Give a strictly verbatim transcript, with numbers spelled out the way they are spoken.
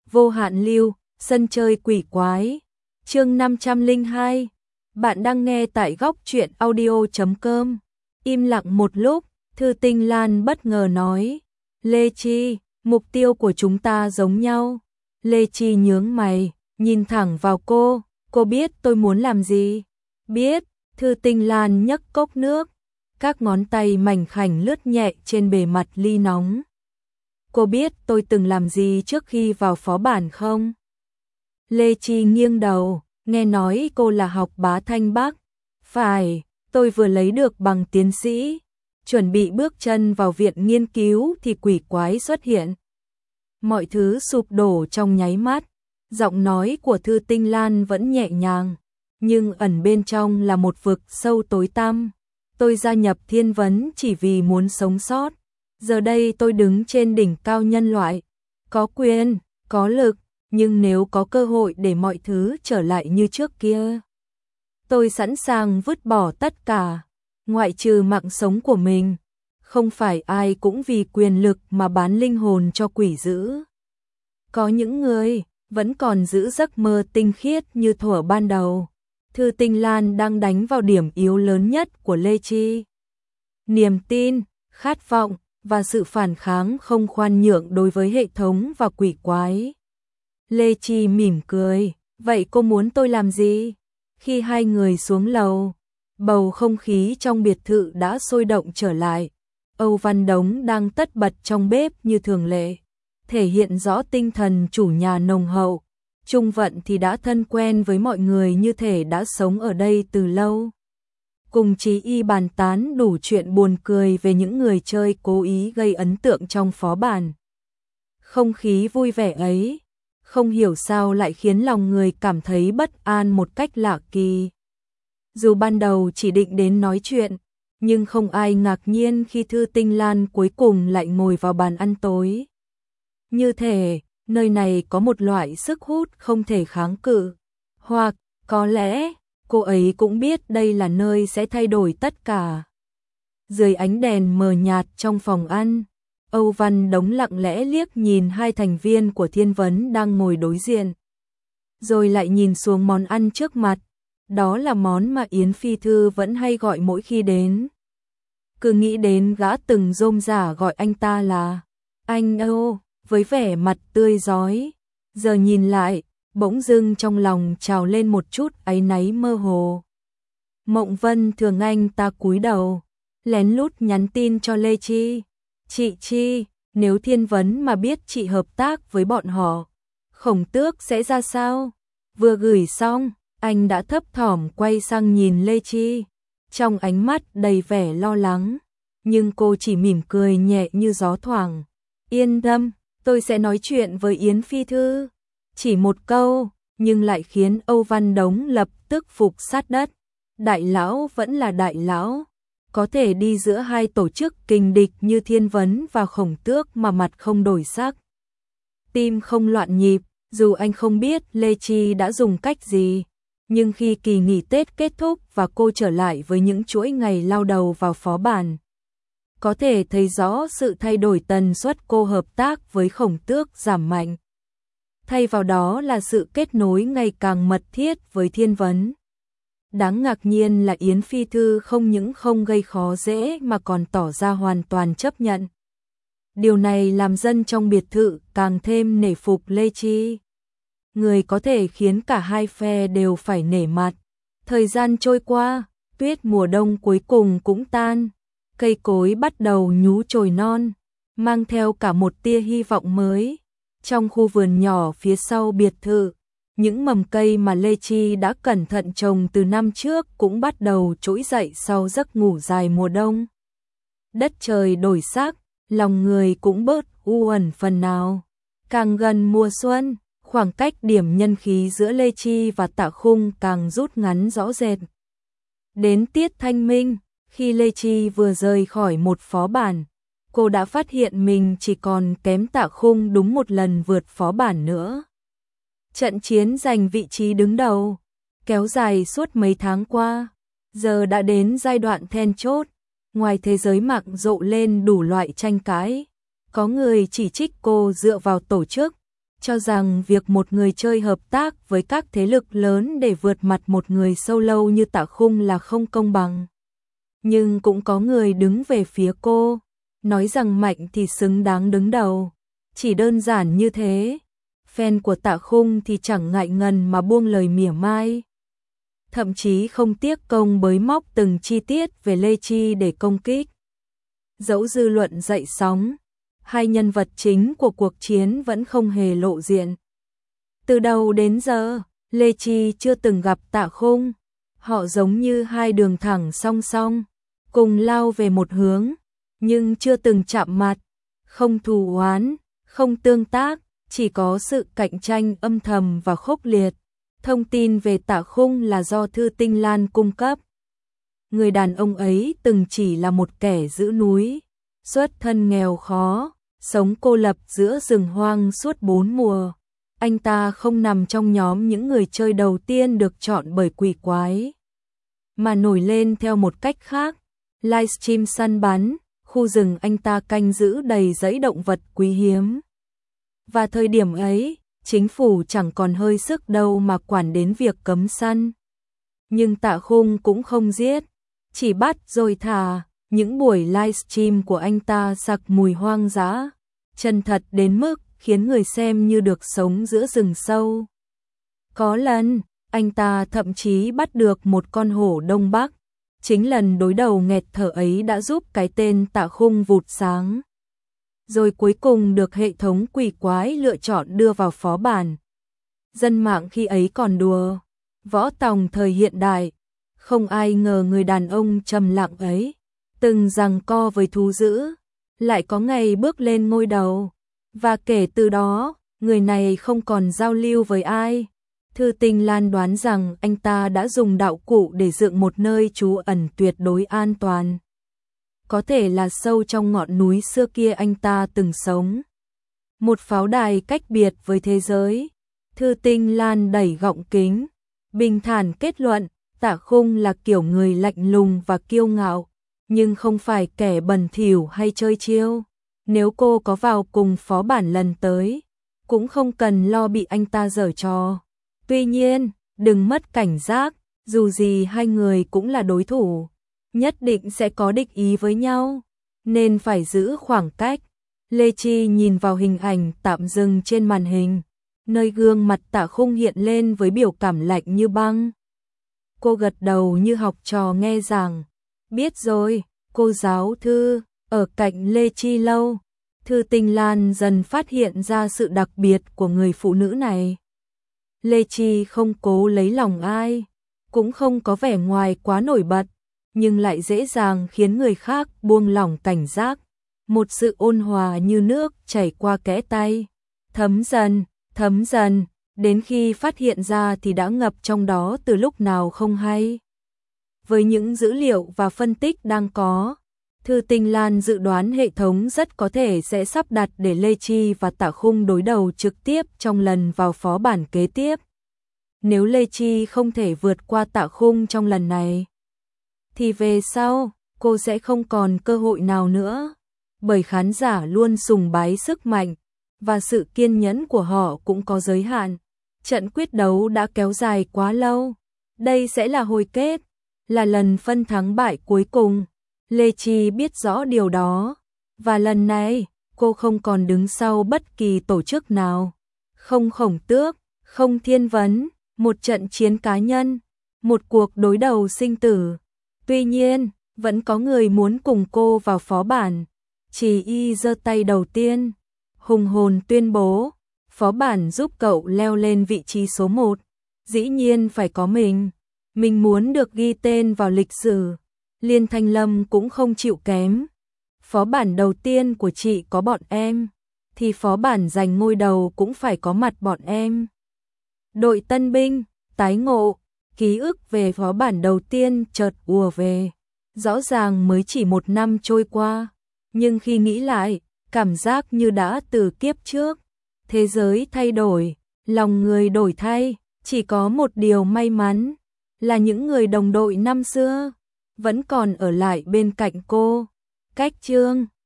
Vô hạn lưu, sân chơi quỷ quái. Chương năm trăm lẻ hai. Bạn đang nghe tại góc truyện audio chấm com. Im lặng một lúc, Thư Tinh Lan bất ngờ nói: "Lê Chi, mục tiêu của chúng ta giống nhau." Lê Chi nhướng mày, nhìn thẳng vào cô, "Cô biết tôi muốn làm gì?" "Biết." Thư Tinh Lan nhấc cốc nước, các ngón tay mảnh khảnh lướt nhẹ trên bề mặt ly nóng. "Cô biết tôi từng làm gì trước khi vào phó bản không?" Lê Chi nghiêng đầu, "Nghe nói cô là học bá Thanh Bắc." "Phải, tôi vừa lấy được bằng tiến sĩ." Chuẩn bị bước chân vào viện nghiên cứu thì quỷ quái xuất hiện. Mọi thứ sụp đổ trong nháy mắt. Giọng nói của Thư Tinh Lan vẫn nhẹ nhàng, nhưng ẩn bên trong là một vực sâu tối tăm. "Tôi gia nhập Thiên Vấn chỉ vì muốn sống sót. Giờ đây tôi đứng trên đỉnh cao nhân loại, có quyền, có lực, nhưng nếu có cơ hội để mọi thứ trở lại như trước kia, tôi sẵn sàng vứt bỏ tất cả, ngoại trừ mạng sống của mình. Không phải ai cũng vì quyền lực mà bán linh hồn cho quỷ dữ. Có những người vẫn còn giữ giấc mơ tinh khiết như thuở ban đầu." Thư Tinh Lan đang đánh vào điểm yếu lớn nhất của Lê Chi. Niềm tin, khát vọng và sự phản kháng không khoan nhượng đối với hệ thống và quỷ quái. Lê Chi mỉm cười, "Vậy cô muốn tôi làm gì?" Khi hai người xuống lầu, bầu không khí trong biệt thự đã sôi động trở lại. Âu Văn Đống đang tất bật trong bếp như thường lệ, thể hiện rõ tinh thần chủ nhà nồng hậu. Trung Vận thì đã thân quen với mọi người như thể đã sống ở đây từ lâu. Cùng Chí Y bàn tán đủ chuyện buồn cười về những người chơi cố ý gây ấn tượng trong phó bản. Không khí vui vẻ ấy, không hiểu sao lại khiến lòng người cảm thấy bất an một cách lạ kỳ. Dù ban đầu chỉ định đến nói chuyện, nhưng không ai ngạc nhiên khi Thư Tinh Lan cuối cùng lại ngồi vào bàn ăn tối. Như thể nơi này có một loại sức hút không thể kháng cự. Hoặc có lẽ cô ấy cũng biết đây là nơi sẽ thay đổi tất cả. Dưới ánh đèn mờ nhạt trong phòng ăn, Âu Văn Đống lặng lẽ liếc nhìn hai thành viên của Thiên Vấn đang ngồi đối diện, rồi lại nhìn xuống món ăn trước mặt. Đó là món mà Yến Phi Thư vẫn hay gọi mỗi khi đến. Cứ nghĩ đến gã từng rôm rả gọi anh ta là anh Âu, với vẻ mặt tươi rói. Giờ nhìn lại, bỗng dưng trong lòng trào lên một chút áy náy mơ hồ. Mộng Vân thường anh ta cúi đầu, lén lút nhắn tin cho Lê Chi. "Chị Chi, nếu Thiên Vấn mà biết chị hợp tác với bọn họ, Khổng Tước sẽ ra sao?" Vừa gửi xong, anh đã thấp thỏm quay sang nhìn Lê Chi, trong ánh mắt đầy vẻ lo lắng, nhưng cô chỉ mỉm cười nhẹ như gió thoảng. "Yên tâm, tôi sẽ nói chuyện với Yến Phi Thư." Chỉ một câu, nhưng lại khiến Âu Văn Đống lập tức phục sát đất. Đại lão vẫn là đại lão, có thể đi giữa hai tổ chức kình địch như Thiên Vấn và Khổng Tước mà mặt không đổi sắc, tim không loạn nhịp. Dù anh không biết Lê Chi đã dùng cách gì, nhưng khi kỳ nghỉ Tết kết thúc và cô trở lại với những chuỗi ngày lao đầu vào phó bản, có thể thấy rõ sự thay đổi. Tần suất cô hợp tác với Khổng Tước giảm mạnh, thay vào đó là sự kết nối ngày càng mật thiết với Thiên Vấn. Đáng ngạc nhiên là Yến Phi Thư không những không gây khó dễ mà còn tỏ ra hoàn toàn chấp nhận. Điều này làm dân trong biệt thự càng thêm nể phục Lê Chi, người có thể khiến cả hai phe đều phải nể mặt. Thời gian trôi qua, tuyết mùa đông cuối cùng cũng tan, cây cối bắt đầu nhú chồi non, mang theo cả một tia hy vọng mới. Trong khu vườn nhỏ phía sau biệt thự, những mầm cây mà Lê Chi đã cẩn thận trồng từ năm trước cũng bắt đầu trỗi dậy sau giấc ngủ dài mùa đông. Đất trời đổi sắc, lòng người cũng bớt u uẩn phần nào. Càng gần mùa xuân, khoảng cách điểm nhân khí giữa Lê Chi và Tạ Khung càng rút ngắn rõ rệt. Đến tiết thanh minh, khi Lê Chi vừa rời khỏi một phó bản, cô đã phát hiện mình chỉ còn kém Tạ Khung đúng một lần vượt phó bản nữa. Trận chiến giành vị trí đứng đầu, kéo dài suốt mấy tháng qua, giờ đã đến giai đoạn then chốt. Ngoài thế giới mạng rộ lên đủ loại tranh cãi, có người chỉ trích cô dựa vào tổ chức, cho rằng việc một người chơi hợp tác với các thế lực lớn để vượt mặt một người solo như Tạ Khung là không công bằng. Nhưng cũng có người đứng về phía cô, nói rằng mạnh thì xứng đáng đứng đầu. Chỉ đơn giản như thế. Fan của Tạ Khung thì chẳng ngại ngần mà buông lời mỉa mai. Thậm chí không tiếc công bới móc từng chi tiết về Lê Chi để công kích. Dẫu dư luận dậy sóng, hai nhân vật chính của cuộc chiến vẫn không hề lộ diện. Từ đầu đến giờ, Lê Chi chưa từng gặp Tạ Khung. Họ giống như hai đường thẳng song song, cùng lao về một hướng, nhưng chưa từng chạm mặt, không thù oán, không tương tác, chỉ có sự cạnh tranh âm thầm và khốc liệt. Thông tin về Tạ Khung là do Thư Tinh Lan cung cấp. Người đàn ông ấy từng chỉ là một kẻ giữ núi, xuất thân nghèo khó, sống cô lập giữa rừng hoang suốt bốn mùa. Anh ta không nằm trong nhóm những người chơi đầu tiên được chọn bởi quỷ quái, mà nổi lên theo một cách khác. Livestream săn bắn, khu rừng anh ta canh giữ đầy dãy động vật quý hiếm. Và thời điểm ấy, chính phủ chẳng còn hơi sức đâu mà quản đến việc cấm săn. Nhưng Tạ Khung cũng không giết, chỉ bắt rồi thả. Những buổi livestream của anh ta sặc mùi hoang dã, chân thật đến mức khiến người xem như được sống giữa rừng sâu. Có lần, anh ta thậm chí bắt được một con hổ Đông Bắc. Chính lần đối đầu nghẹt thở ấy đã giúp cái tên Tạ Khung vụt sáng. Rồi cuối cùng được hệ thống quỷ quái lựa chọn đưa vào phó bản. Dân mạng khi ấy còn đùa, võ tòng thời hiện đại, không ai ngờ người đàn ông trầm lặng ấy, từng giằng co với thú dữ, lại có ngày bước lên ngôi đầu. Và kể từ đó, người này không còn giao lưu với ai. Thư Tinh Lan đoán rằng anh ta đã dùng đạo cụ để dựng một nơi trú ẩn tuyệt đối an toàn. Có thể là sâu trong ngọn núi xưa kia anh ta từng sống. Một pháo đài cách biệt với thế giới. Thư Tinh Lan đẩy gọng kính, bình thản kết luận, Tạ Khung là kiểu người lạnh lùng và kiêu ngạo, nhưng không phải kẻ bẩn thỉu hay chơi chiêu. Nếu cô có vào cùng phó bản lần tới, cũng không cần lo bị anh ta giở trò. Tuy nhiên, đừng mất cảnh giác, dù gì hai người cũng là đối thủ, nhất định sẽ có địch ý với nhau, nên phải giữ khoảng cách. Lê Chi nhìn vào hình ảnh tạm dừng trên màn hình, nơi gương mặt Tạ Khung hiện lên với biểu cảm lạnh như băng. Cô gật đầu như học trò nghe giảng. Biết rồi, cô giáo Thư. Ở cạnh Lê Chi lâu, Thư Tinh Lan dần phát hiện ra sự đặc biệt của người phụ nữ này. Lê Chi không cố lấy lòng ai, cũng không có vẻ ngoài quá nổi bật, nhưng lại dễ dàng khiến người khác buông lỏng cảnh giác. Một sự ôn hòa như nước chảy qua kẽ tay, thấm dần, thấm dần, đến khi phát hiện ra thì đã ngập trong đó từ lúc nào không hay. Với những dữ liệu và phân tích đang có, Thư Tinh Lan dự đoán hệ thống rất có thể sẽ sắp đặt để Lê Chi và Tạ Khung đối đầu trực tiếp trong lần vào phó bản kế tiếp. Nếu Lê Chi không thể vượt qua Tạ Khung trong lần này, thì về sau, cô sẽ không còn cơ hội nào nữa. Bởi khán giả luôn sùng bái sức mạnh, và sự kiên nhẫn của họ cũng có giới hạn. Trận quyết đấu đã kéo dài quá lâu. Đây sẽ là hồi kết, là lần phân thắng bại cuối cùng. Lê Chi biết rõ điều đó, và lần này, cô không còn đứng sau bất kỳ tổ chức nào. Không Khổng Tước, không Thiên Vấn, một trận chiến cá nhân, một cuộc đối đầu sinh tử. Tuy nhiên, vẫn có người muốn cùng cô vào phó bản. Chỉ Y giơ tay đầu tiên, hùng hồn tuyên bố, phó bản giúp cậu leo lên vị trí số một. Dĩ nhiên phải có mình, mình muốn được ghi tên vào lịch sử. Liên Thanh Lâm cũng không chịu kém. Phó bản đầu tiên của chị có bọn em, thì phó bản giành ngôi đầu cũng phải có mặt bọn em. Đội tân binh, tái ngộ, ký ức về phó bản đầu tiên chợt ùa về. Rõ ràng mới chỉ một năm trôi qua, nhưng khi nghĩ lại, cảm giác như đã từ kiếp trước. Thế giới thay đổi, lòng người đổi thay, chỉ có một điều may mắn, là những người đồng đội năm xưa vẫn còn ở lại bên cạnh cô. Cách chương